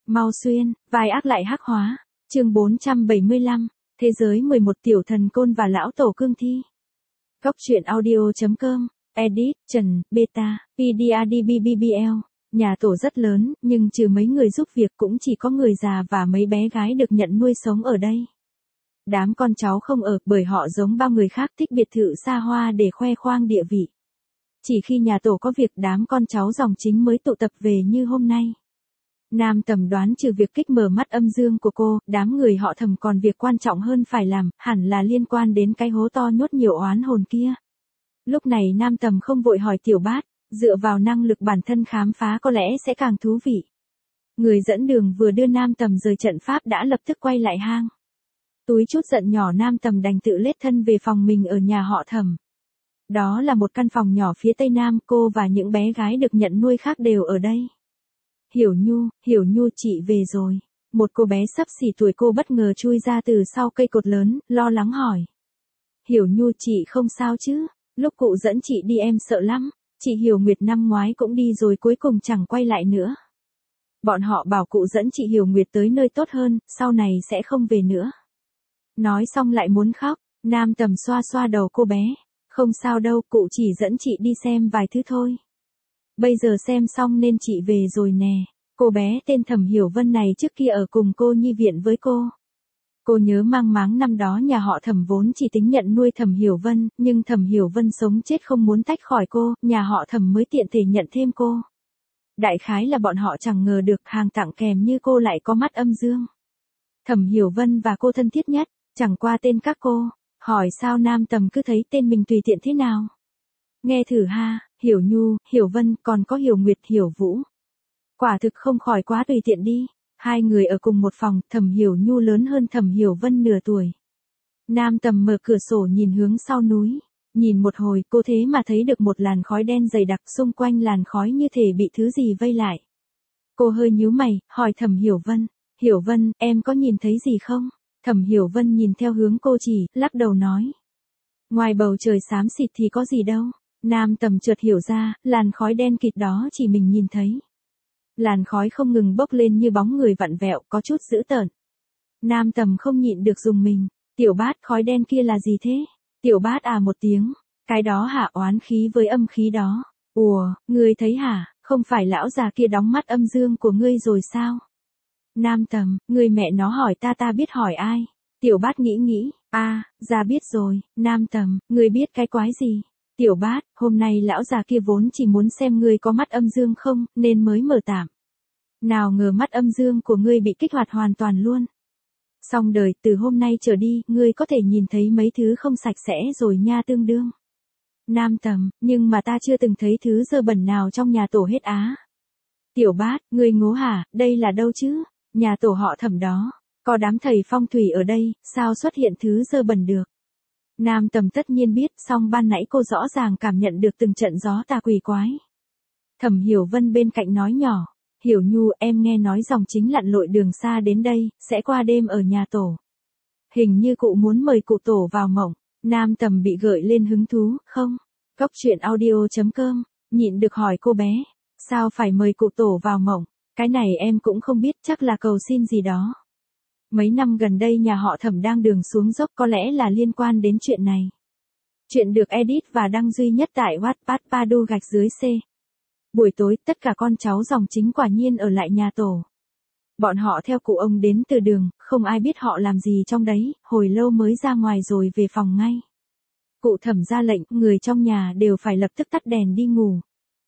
Mau xuyên, vai ác lại hắc hóa. Chương 475, Thế giới 11 tiểu thần côn và lão tổ cương thi. Góc truyện audio.com, edit, Trần, Beta, PDADBBBL. Nhà tổ rất lớn, nhưng trừ mấy người giúp việc cũng chỉ có người già và mấy bé gái được nhận nuôi sống ở đây. Đám con cháu không ở bởi họ giống bao người khác thích biệt thự xa hoa để khoe khoang địa vị. Chỉ khi nhà tổ có việc đám con cháu dòng chính mới tụ tập về như hôm nay. Nam Tầm đoán trừ việc kích mở mắt âm dương của cô, đám người họ Thẩm còn việc quan trọng hơn phải làm, hẳn là liên quan đến cái hố to nhốt nhiều oán hồn kia. Lúc này Nam Tầm không vội hỏi Tiểu Bát, dựa vào năng lực bản thân khám phá có lẽ sẽ càng thú vị. Người dẫn đường vừa đưa Nam Tầm rời trận pháp đã lập tức quay lại hang. Túi chút giận nhỏ Nam Tầm đành tự lết thân về phòng mình ở nhà họ Thẩm. Đó là một căn phòng nhỏ phía tây nam, cô và những bé gái được nhận nuôi khác đều ở đây. Hiểu Nhu chị về rồi. Một cô bé sắp xỉ tuổi cô bất ngờ chui ra từ sau cây cột lớn, lo lắng hỏi. Hiểu Nhu chị không sao chứ, lúc cụ dẫn chị đi em sợ lắm, chị Hiểu Nguyệt năm ngoái cũng đi rồi cuối cùng chẳng quay lại nữa. Bọn họ bảo cụ dẫn chị Hiểu Nguyệt tới nơi tốt hơn, sau này sẽ không về nữa. Nói xong lại muốn khóc, Nam Tầm xoa xoa đầu cô bé. Không sao đâu, cụ chỉ dẫn chị đi xem vài thứ thôi. Bây giờ xem xong nên chị về rồi nè. Cô bé tên Thẩm Hiểu Vân này trước kia ở cùng cô nhi viện với cô. Cô nhớ mang máng năm đó nhà họ Thẩm vốn chỉ tính nhận nuôi Thẩm Hiểu Vân, nhưng Thẩm Hiểu Vân sống chết không muốn tách khỏi cô, nhà họ Thẩm mới tiện thể nhận thêm cô. Đại khái là bọn họ chẳng ngờ được hàng tặng kèm như cô lại có mắt âm dương. Thẩm Hiểu Vân và cô thân thiết nhất, chẳng qua tên các cô. Hỏi sao Nam Tầm cứ thấy tên mình tùy tiện thế nào? Nghe thử ha, Hiểu Nhu, Hiểu Vân, còn có Hiểu Nguyệt, Hiểu Vũ. Quả thực không khỏi quá tùy tiện đi. Hai người ở cùng một phòng, Thẩm Hiểu Nhu lớn hơn Thẩm Hiểu Vân nửa tuổi. Nam Tầm mở cửa sổ nhìn hướng sau núi. Nhìn một hồi cô thế mà thấy được một làn khói đen dày đặc, xung quanh làn khói như thể bị thứ gì vây lại. Cô hơi nhíu mày, hỏi Thẩm Hiểu Vân. Hiểu Vân, em có nhìn thấy gì không? Thẩm Hiểu Vân nhìn theo hướng cô chỉ, lắc đầu nói. Ngoài bầu trời xám xịt thì có gì đâu. Nam Tầm chợt hiểu ra, làn khói đen kịt đó chỉ mình nhìn thấy. Làn khói không ngừng bốc lên như bóng người vặn vẹo, có chút dữ tợn. Nam Tầm không nhịn được dùng mình. Tiểu Bát, khói đen kia là gì thế? Tiểu Bát à một tiếng. Cái đó hả, oán khí với âm khí đó. Ủa, ngươi thấy hả, không phải lão già kia đóng mắt âm dương của ngươi rồi sao? Nam Tầm, người mẹ nó hỏi ta biết hỏi ai? Tiểu Bát nghĩ, ra biết rồi. Nam Tầm, người biết cái quái gì? Tiểu Bát, hôm nay lão già kia vốn chỉ muốn xem ngươi có mắt âm dương không, nên mới mở tạm. Nào ngờ mắt âm dương của ngươi bị kích hoạt hoàn toàn luôn. Xong đời, từ hôm nay trở đi, ngươi có thể nhìn thấy mấy thứ không sạch sẽ rồi nha tương đương. Nam Tầm, nhưng mà ta chưa từng thấy thứ dơ bẩn nào trong nhà tổ hết á. Tiểu Bát, ngươi ngố hả, đây là đâu chứ? Nhà tổ họ Thẩm đó, có đám thầy phong thủy ở đây, sao xuất hiện thứ dơ bẩn được? Nam Tầm tất nhiên biết, song ban nãy cô rõ ràng cảm nhận được từng trận gió tà quỷ quái. Thẩm Hiểu Vân bên cạnh nói nhỏ, Hiểu Nhu, em nghe nói dòng chính lặn lội đường xa đến đây, sẽ qua đêm ở nhà tổ. Hình như cụ muốn mời cụ tổ vào mộng. Nam Tầm bị gợi lên hứng thú, không? Góc truyện audio.com, nhịn được hỏi cô bé, sao phải mời cụ tổ vào mộng? Cái này em cũng không biết, chắc là cầu xin gì đó. Mấy năm gần đây nhà họ Thẩm đang đường xuống dốc, có lẽ là liên quan đến chuyện này. Chuyện được edit và đăng duy nhất tại Wattpad Padu-C. Buổi tối, tất cả con cháu dòng chính quả nhiên ở lại nhà tổ. Bọn họ theo cụ ông đến từ đường, không ai biết họ làm gì trong đấy, hồi lâu mới ra ngoài rồi về phòng ngay. Cụ Thẩm ra lệnh, người trong nhà đều phải lập tức tắt đèn đi ngủ.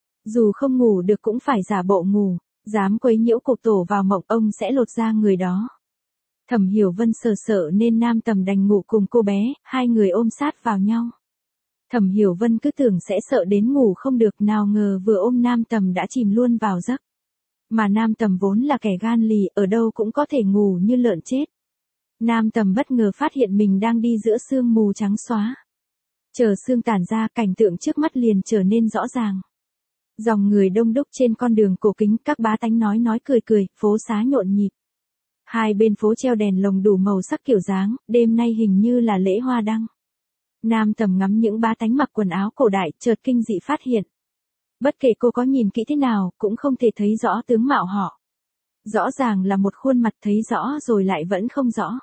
Dù không ngủ được cũng phải giả bộ ngủ. Dám quấy nhiễu cụ tổ vào mộng, ông sẽ lột da người đó. Thẩm Hiểu Vân sợ nên Nam Tầm đành ngủ cùng cô bé, hai người ôm sát vào nhau. Thẩm Hiểu Vân cứ tưởng sẽ sợ đến ngủ không được, nào ngờ vừa ôm Nam Tầm đã chìm luôn vào giấc. Mà Nam Tầm vốn là kẻ gan lì, ở đâu cũng có thể ngủ như lợn chết. Nam Tầm bất ngờ phát hiện mình đang đi giữa sương mù trắng xóa. Chờ sương tản ra, cảnh tượng trước mắt liền trở nên rõ ràng. Dòng người đông đúc trên con đường cổ kính, các bá tánh nói cười, phố xá nhộn nhịp. Hai bên phố treo đèn lồng đủ màu sắc kiểu dáng, đêm nay hình như là lễ hoa đăng. Nam Tầm ngắm những bá tánh mặc quần áo cổ đại, chợt kinh dị phát hiện. Bất kể cô có nhìn kỹ thế nào, cũng không thể thấy rõ tướng mạo họ. Rõ ràng là một khuôn mặt thấy rõ rồi lại vẫn không rõ.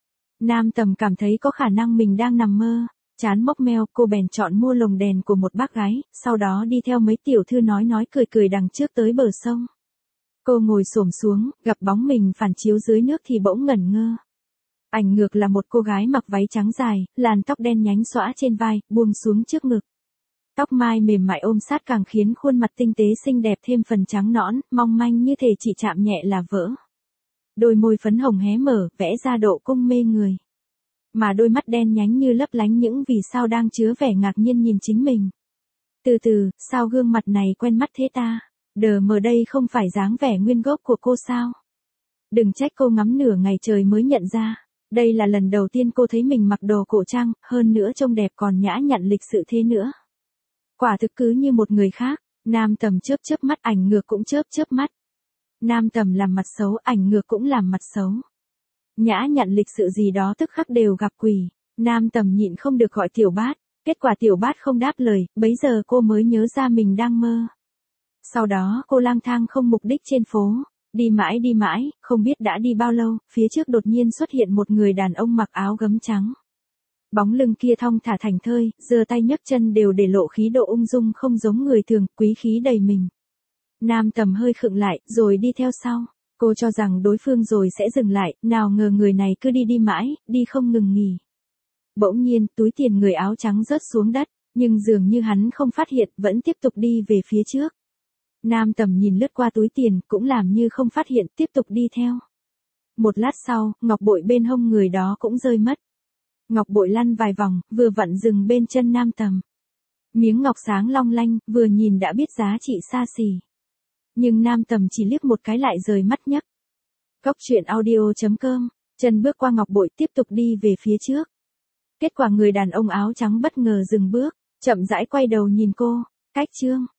Nam Tầm cảm thấy có khả năng mình đang nằm mơ, chán mốc meo, cô bèn chọn mua lồng đèn của một bác gái, sau đó đi theo mấy tiểu thư nói cười cười đằng trước tới bờ sông. Cô ngồi xổm xuống, gặp bóng mình phản chiếu dưới nước thì bỗng ngẩn ngơ. Ảnh ngược là một cô gái mặc váy trắng dài, làn tóc đen nhánh xõa trên vai, buông xuống trước ngực. Tóc mai mềm mại ôm sát càng khiến khuôn mặt tinh tế xinh đẹp thêm phần trắng nõn, mong manh như thể chỉ chạm nhẹ là vỡ. Đôi môi phấn hồng hé mở, vẽ ra độ cung mê người. Mà đôi mắt đen nhánh như lấp lánh những vì sao đang chứa vẻ ngạc nhiên nhìn chính mình. Từ từ, sao gương mặt này quen mắt thế ta? Đờ mờ đây không phải dáng vẻ nguyên gốc của cô sao? Đừng trách cô ngắm nửa ngày trời mới nhận ra. Đây là lần đầu tiên cô thấy mình mặc đồ cổ trang, hơn nữa trông đẹp còn nhã nhặn lịch sự thế nữa. Quả thực cứ như một người khác. Nam Tầm chớp mắt, ảnh ngược cũng chớp mắt. Nam Tầm làm mặt xấu, ảnh ngược cũng làm mặt xấu. Nhã nhặn lịch sự gì đó tức khắc đều gặp quỷ. Nam Tầm nhịn không được gọi Tiểu Bát. Kết quả Tiểu Bát không đáp lời, bấy giờ cô mới nhớ ra mình đang mơ. Sau đó cô lang thang không mục đích trên phố. Đi mãi, không biết đã đi bao lâu, phía trước đột nhiên xuất hiện một người đàn ông mặc áo gấm trắng. Bóng lưng kia thong thả thảnh thơi, giơ tay nhấc chân đều để lộ khí độ ung dung không giống người thường, quý khí đầy mình. Nam Tầm hơi khựng lại, rồi đi theo sau. Cô cho rằng đối phương rồi sẽ dừng lại, nào ngờ người này cứ đi mãi, đi không ngừng nghỉ. Bỗng nhiên, túi tiền người áo trắng rớt xuống đất, nhưng dường như hắn không phát hiện, vẫn tiếp tục đi về phía trước. Nam Tầm nhìn lướt qua túi tiền, cũng làm như không phát hiện, tiếp tục đi theo. Một lát sau, ngọc bội bên hông người đó cũng rơi mất. Ngọc bội lăn vài vòng, vừa vặn dừng bên chân Nam Tầm. Miếng ngọc sáng long lanh, vừa nhìn đã biết giá trị xa xỉ. Nhưng Nam Tầm chỉ liếc một cái lại rời mắt nhấc. Cóc truyện audio.com, chân bước qua ngọc bội tiếp tục đi về phía trước. Kết quả người đàn ông áo trắng bất ngờ dừng bước, chậm rãi quay đầu nhìn cô, cách chương.